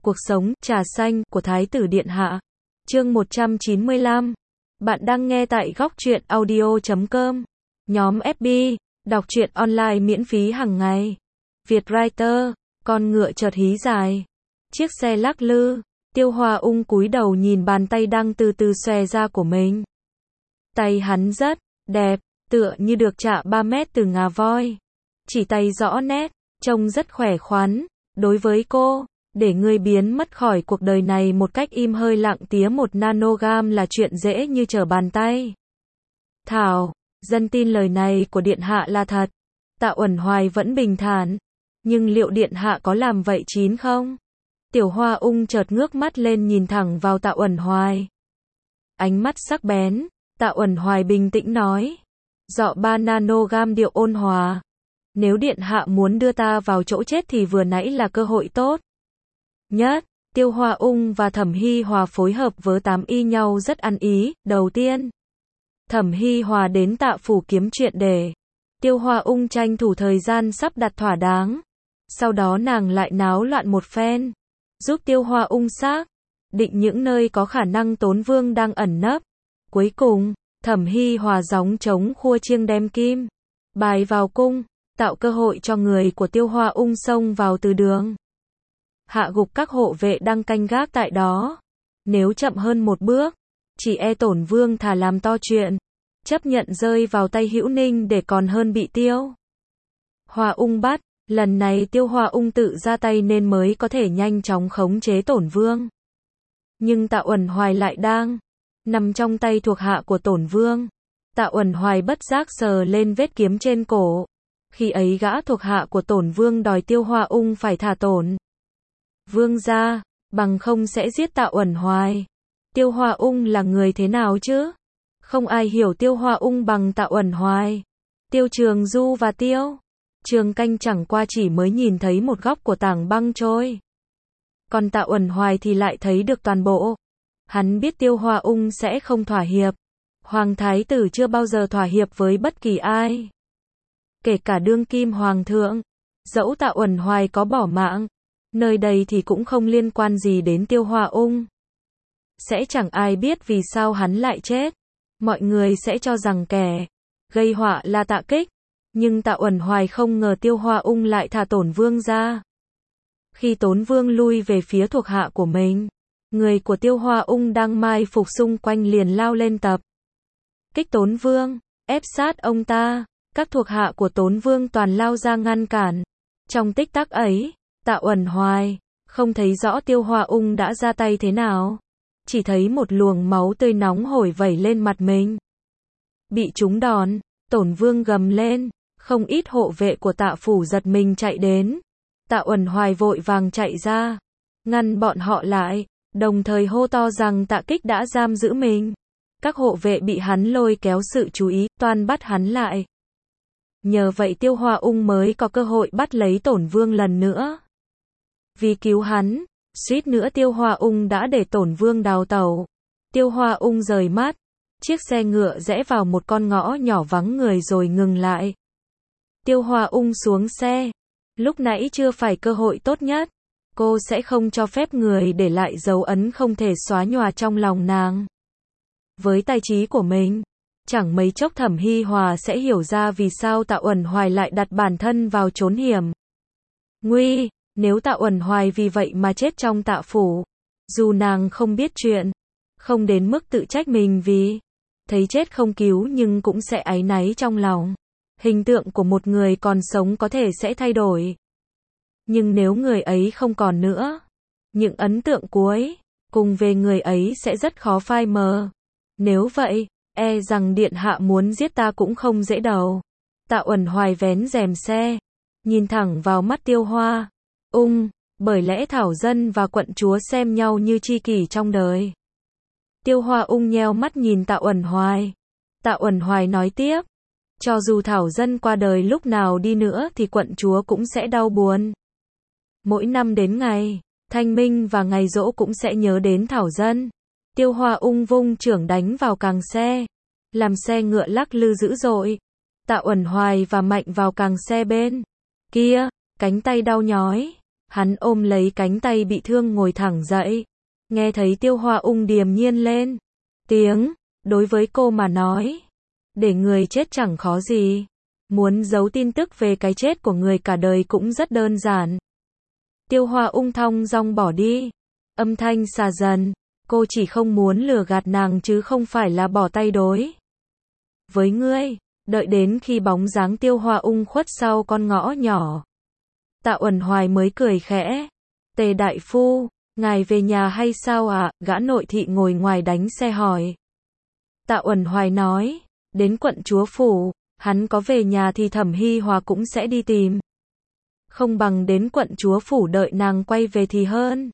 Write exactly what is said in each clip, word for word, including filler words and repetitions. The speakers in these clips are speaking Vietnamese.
Cuộc sống, trà xanh, của Thái tử Điện Hạ. Chương một trăm chín mươi lăm. Bạn đang nghe tại góc truyện audio chấm com. Nhóm ép bê, đọc truyện online miễn phí hàng ngày. Vietwriter, con ngựa chợt hí dài. Chiếc xe lắc lư, Tiêu Hoa Ung cúi đầu nhìn bàn tay đang từ từ xòe ra của mình. Tay hắn rất đẹp, tựa như được chạ ba mét từ ngà voi. Chỉ tay rõ nét, trông rất khỏe khoắn. Đối với cô, để ngươi biến mất khỏi cuộc đời này một cách im hơi lặng tiếng một nanogam là chuyện dễ như trở bàn tay. Thảo, dân tin lời này của Điện Hạ là thật. Tạ Uẩn Hoài vẫn bình thản. Nhưng liệu Điện Hạ có làm vậy chín không? Tiểu Hoa Ung chợt ngước mắt lên nhìn thẳng vào Tạ Uẩn Hoài. Ánh mắt sắc bén, Tạ Uẩn Hoài bình tĩnh nói. Dọ ba nanogam điệu ôn hòa. Nếu Điện Hạ muốn đưa ta vào chỗ chết thì vừa nãy là cơ hội tốt nhất. Tiêu Hoa Ung và Thẩm Hy Hòa phối hợp với tám y nhau rất ăn ý. Đầu tiên, Thẩm Hy Hòa đến Tạ phủ kiếm chuyện để Tiêu Hoa Ung tranh thủ thời gian sắp đặt thỏa đáng. Sau đó nàng lại náo loạn một phen, giúp Tiêu Hoa Ung xác định những nơi có khả năng Tốn Vương đang ẩn nấp. Cuối cùng, Thẩm Hy Hòa gióng trống khua chiêng đem kim bài vào cung, tạo cơ hội cho người của Tiêu Hoa Ung xông vào từ đường. Hạ gục các hộ vệ đang canh gác tại đó. Nếu chậm hơn một bước, chỉ e Tổn Vương thà làm to chuyện, chấp nhận rơi vào tay Hữu Ninh để còn hơn bị Tiêu Hoa Ung bắt. Lần này Tiêu Hoa Ung tự ra tay nên mới có thể nhanh chóng khống chế Tổn Vương. Nhưng Tạ Uẩn Hoài lại đang nằm trong tay thuộc hạ của Tổn Vương. Tạ Uẩn Hoài bất giác sờ lên vết kiếm trên cổ. Khi ấy gã thuộc hạ của Tổn Vương đòi Tiêu Hoa Ung phải thả Tổn Vương ra, bằng không sẽ giết Tạ Uẩn Hoài. Tiêu Hoa Ung là người thế nào chứ? Không ai hiểu Tiêu Hoa Ung bằng Tạ Uẩn Hoài. Tiêu Trường Du và Tiêu Trường Canh chẳng qua chỉ mới nhìn thấy một góc của tảng băng trôi. Còn Tạ Uẩn Hoài thì lại thấy được toàn bộ. Hắn biết Tiêu Hoa Ung sẽ không thỏa hiệp. Hoàng thái tử chưa bao giờ thỏa hiệp với bất kỳ ai, kể cả đương kim hoàng thượng. Dẫu Tạ Uẩn Hoài có bỏ mạng nơi đây thì cũng không liên quan gì đến Tiêu Hoa Ung. Sẽ chẳng ai biết vì sao hắn lại chết. Mọi người sẽ cho rằng kẻ gây họa là Tạ Kích. Nhưng Tạ Uẩn Hoài không ngờ Tiêu Hoa Ung lại thả Tổn Vương ra. Khi Tốn Vương lui về phía thuộc hạ của mình, người của Tiêu Hoa Ung đang mai phục xung quanh liền lao lên tập kích Tốn Vương, ép sát ông ta. Các thuộc hạ của Tốn Vương toàn lao ra ngăn cản. Trong tích tắc ấy, Tạ Uẩn Hoài không thấy rõ Tiêu Hoa Ung đã ra tay thế nào, chỉ thấy một luồng máu tươi nóng hổi vẩy lên mặt mình. Bị trúng đòn, Tổn Vương gầm lên. Không ít hộ vệ của Tạ phủ giật mình chạy đến. Tạ Uẩn Hoài vội vàng chạy ra, ngăn bọn họ lại, đồng thời hô to rằng Tạ Kích đã giam giữ mình. Các hộ vệ bị hắn lôi kéo sự chú ý, toan bắt hắn lại. Nhờ vậy Tiêu Hoa Ung mới có cơ hội bắt lấy Tổn Vương lần nữa. Vì cứu hắn, suýt nữa Tiêu Hoa Ung đã để Tổn Vương đào tẩu. Tiêu Hoa Ung rời mắt, chiếc xe ngựa rẽ vào một con ngõ nhỏ vắng người rồi ngừng lại. Tiêu Hoa Ung xuống xe. Lúc nãy chưa phải cơ hội tốt nhất. Cô sẽ không cho phép người để lại dấu ấn không thể xóa nhòa trong lòng nàng. Với tài trí của mình, chẳng mấy chốc Thẩm Hy Hòa sẽ hiểu ra vì sao Tạ Uẩn Hoài lại đặt bản thân vào chốn hiểm nguy. Nếu Tạ Uẩn Hoài vì vậy mà chết trong Tạ phủ, dù nàng không biết chuyện, không đến mức tự trách mình vì thấy chết không cứu, nhưng cũng sẽ áy náy trong lòng. Hình tượng của một người còn sống có thể sẽ thay đổi. Nhưng nếu người ấy không còn nữa, những ấn tượng cuối cùng về người ấy sẽ rất khó phai mờ. Nếu vậy, e rằng Điện Hạ muốn giết ta cũng không dễ đâu. Tạ Uẩn Hoài vén rèm xe, nhìn thẳng vào mắt Tiêu Hoa Ung, bởi lẽ Thảo Dân và quận chúa xem nhau như tri kỷ trong đời. Tiêu Hoa Ung nheo mắt nhìn Tạ Uẩn Hoài. Tạ Uẩn Hoài nói tiếp. Cho dù Thảo Dân qua đời lúc nào đi nữa thì quận chúa cũng sẽ đau buồn. Mỗi năm đến ngày Thanh Minh và ngày giỗ cũng sẽ nhớ đến Thảo Dân. Tiêu Hoa Ung vung chưởng đánh vào càng xe, làm xe ngựa lắc lư dữ dội. Tạ Uẩn Hoài và Mạnh vào càng xe bên kia, cánh tay đau nhói. Hắn ôm lấy cánh tay bị thương ngồi thẳng dậy. Nghe thấy Tiêu Hoa Ung điềm nhiên lên tiếng, đối với cô mà nói, để người chết chẳng khó gì. Muốn giấu tin tức về cái chết của người cả đời cũng rất đơn giản. Tiêu Hoa Ung thong dong bỏ đi. Âm thanh xà dần. Cô chỉ không muốn lừa gạt nàng chứ không phải là bỏ tay đối với ngươi. Đợi đến khi bóng dáng Tiêu Hoa Ung khuất sau con ngõ nhỏ, Tạ Uẩn Hoài mới cười khẽ. Tề đại phu, ngài về nhà hay sao ạ? À? Gã nội thị ngồi ngoài đánh xe hỏi. Tạ Uẩn Hoài nói, đến quận chúa phủ, hắn có về nhà thì Thẩm Hy Hòa cũng sẽ đi tìm. Không bằng đến quận chúa phủ đợi nàng quay về thì hơn.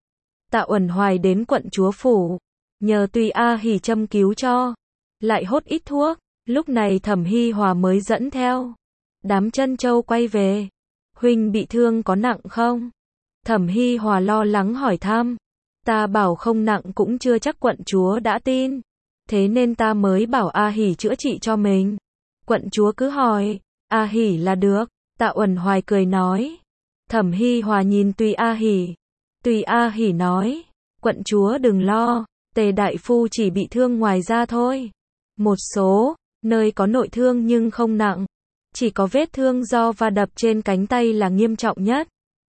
Tạ Uẩn Hoài đến quận chúa phủ, nhờ Tùy A Hỉ châm cứu cho, lại hốt ít thuốc, lúc này Thẩm Hy Hòa mới dẫn theo đám chân châu quay về. Huynh bị thương có nặng không? Thẩm Hy Hòa lo lắng hỏi thăm. Ta bảo không nặng cũng chưa chắc quận chúa đã tin. Thế nên ta mới bảo A Hỉ chữa trị cho mình. Quận chúa cứ hỏi, A Hỉ là được. Tạ Uẩn Hoài cười nói. Thẩm Hy Hòa nhìn Tùy A Hỉ. Tùy A Hỉ nói, quận chúa đừng lo, Tề đại phu chỉ bị thương ngoài da thôi. Một số nơi có nội thương nhưng không nặng. Chỉ có vết thương do va đập trên cánh tay là nghiêm trọng nhất.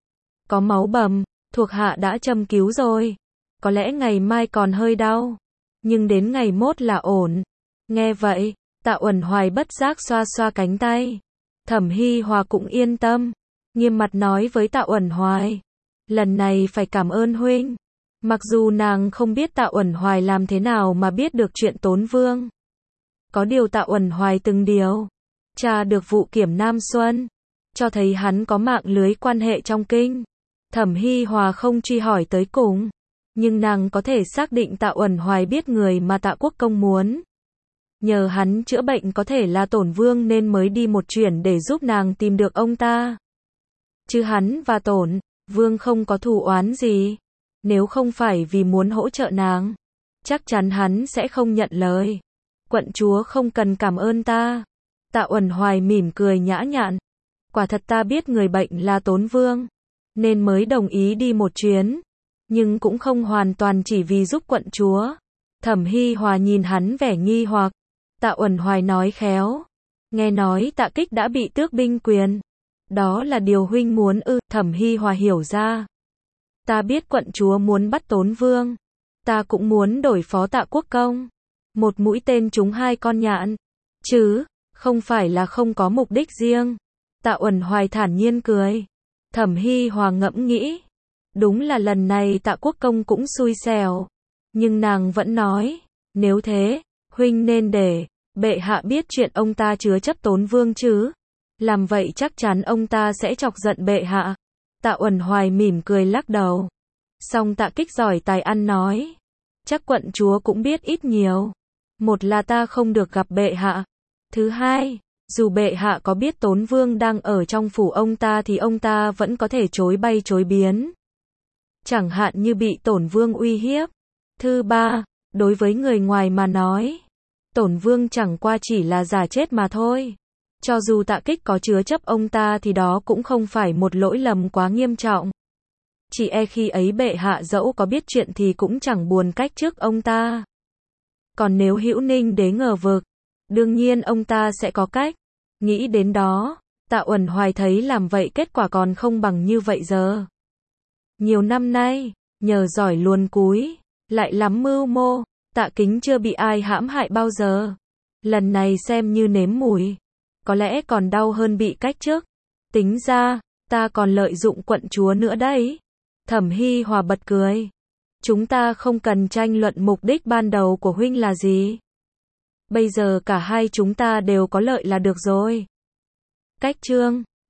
Có máu bầm, thuộc hạ đã châm cứu rồi. Có lẽ ngày mai còn hơi đau, nhưng đến ngày mốt là ổn. Nghe vậy, Tạ Uẩn Hoài bất giác xoa xoa cánh tay. Thẩm Hy Hòa cũng yên tâm, nghiêm mặt nói với Tạ Uẩn Hoài. Lần này phải cảm ơn huynh. Mặc dù nàng không biết Tạ Uẩn Hoài làm thế nào mà biết được chuyện Tốn Vương. Có điều Tạ Uẩn Hoài từng điều tra được vụ Kiểm Nam Xuân, cho thấy hắn có mạng lưới quan hệ trong kinh. Thẩm Hy Hòa không truy hỏi tới cùng, nhưng nàng có thể xác định Tạ Uẩn Hoài biết người mà Tạ Quốc Công muốn nhờ hắn chữa bệnh có thể là Tổn Vương nên mới đi một chuyến để giúp nàng tìm được ông ta. Chứ hắn và Tổn Vương không có thù oán gì. Nếu không phải vì muốn hỗ trợ nàng, chắc chắn hắn sẽ không nhận lời. Quận chúa không cần cảm ơn ta. Tạ Uẩn Hoài mỉm cười nhã nhặn. Quả thật ta biết người bệnh là Tốn Vương, nên mới đồng ý đi một chuyến. Nhưng cũng không hoàn toàn chỉ vì giúp quận chúa. Thẩm Hy Hòa nhìn hắn vẻ nghi hoặc. Tạ Uẩn Hoài nói khéo. Nghe nói Tạ Kích đã bị tước binh quyền. Đó là điều huynh muốn ư? Thẩm Hy Hòa hiểu ra. Ta biết quận chúa muốn bắt Tốn Vương. Ta cũng muốn đổi phó Tạ Quốc Công. Một mũi tên trúng hai con nhạn. Chứ, không phải là không có mục đích riêng. Tạ Uẩn Hoài thản nhiên cười. Thẩm Hy Hòa ngẫm nghĩ. Đúng là lần này Tạ Quốc Công cũng xui xẻo. Nhưng nàng vẫn nói. Nếu thế, huynh nên để bệ hạ biết chuyện ông ta chứa chấp Tốn Vương chứ. Làm vậy chắc chắn ông ta sẽ chọc giận bệ hạ. Tạ Uẩn Hoài mỉm cười lắc đầu. Song Tạ Kích giỏi tài ăn nói. Chắc quận chúa cũng biết ít nhiều. Một là ta không được gặp bệ hạ. Thứ hai, dù bệ hạ có biết Tốn Vương đang ở trong phủ ông ta thì ông ta vẫn có thể chối bay chối biến. Chẳng hạn như bị Tổn Vương uy hiếp. Thứ ba, đối với người ngoài mà nói, Tổn Vương chẳng qua chỉ là giả chết mà thôi. Cho dù Tạ Kích có chứa chấp ông ta thì đó cũng không phải một lỗi lầm quá nghiêm trọng. Chỉ e khi ấy bệ hạ dẫu có biết chuyện thì cũng chẳng buồn cách trước ông ta. Còn nếu Hữu Ninh đế ngờ vực, đương nhiên ông ta sẽ có cách. Nghĩ đến đó, Tạ Uẩn Hoài thấy làm vậy kết quả còn không bằng như vậy giờ. Nhiều năm nay, nhờ giỏi luồn cúi, lại lắm mưu mô, Tạ Kính chưa bị ai hãm hại bao giờ. Lần này xem như nếm mùi. Có lẽ còn đau hơn bị cách trước. Tính ra, ta còn lợi dụng quận chúa nữa đấy. Thẩm Hy Hòa bật cười. Chúng ta không cần tranh luận mục đích ban đầu của huynh là gì. Bây giờ cả hai chúng ta đều có lợi là được rồi. Cách chương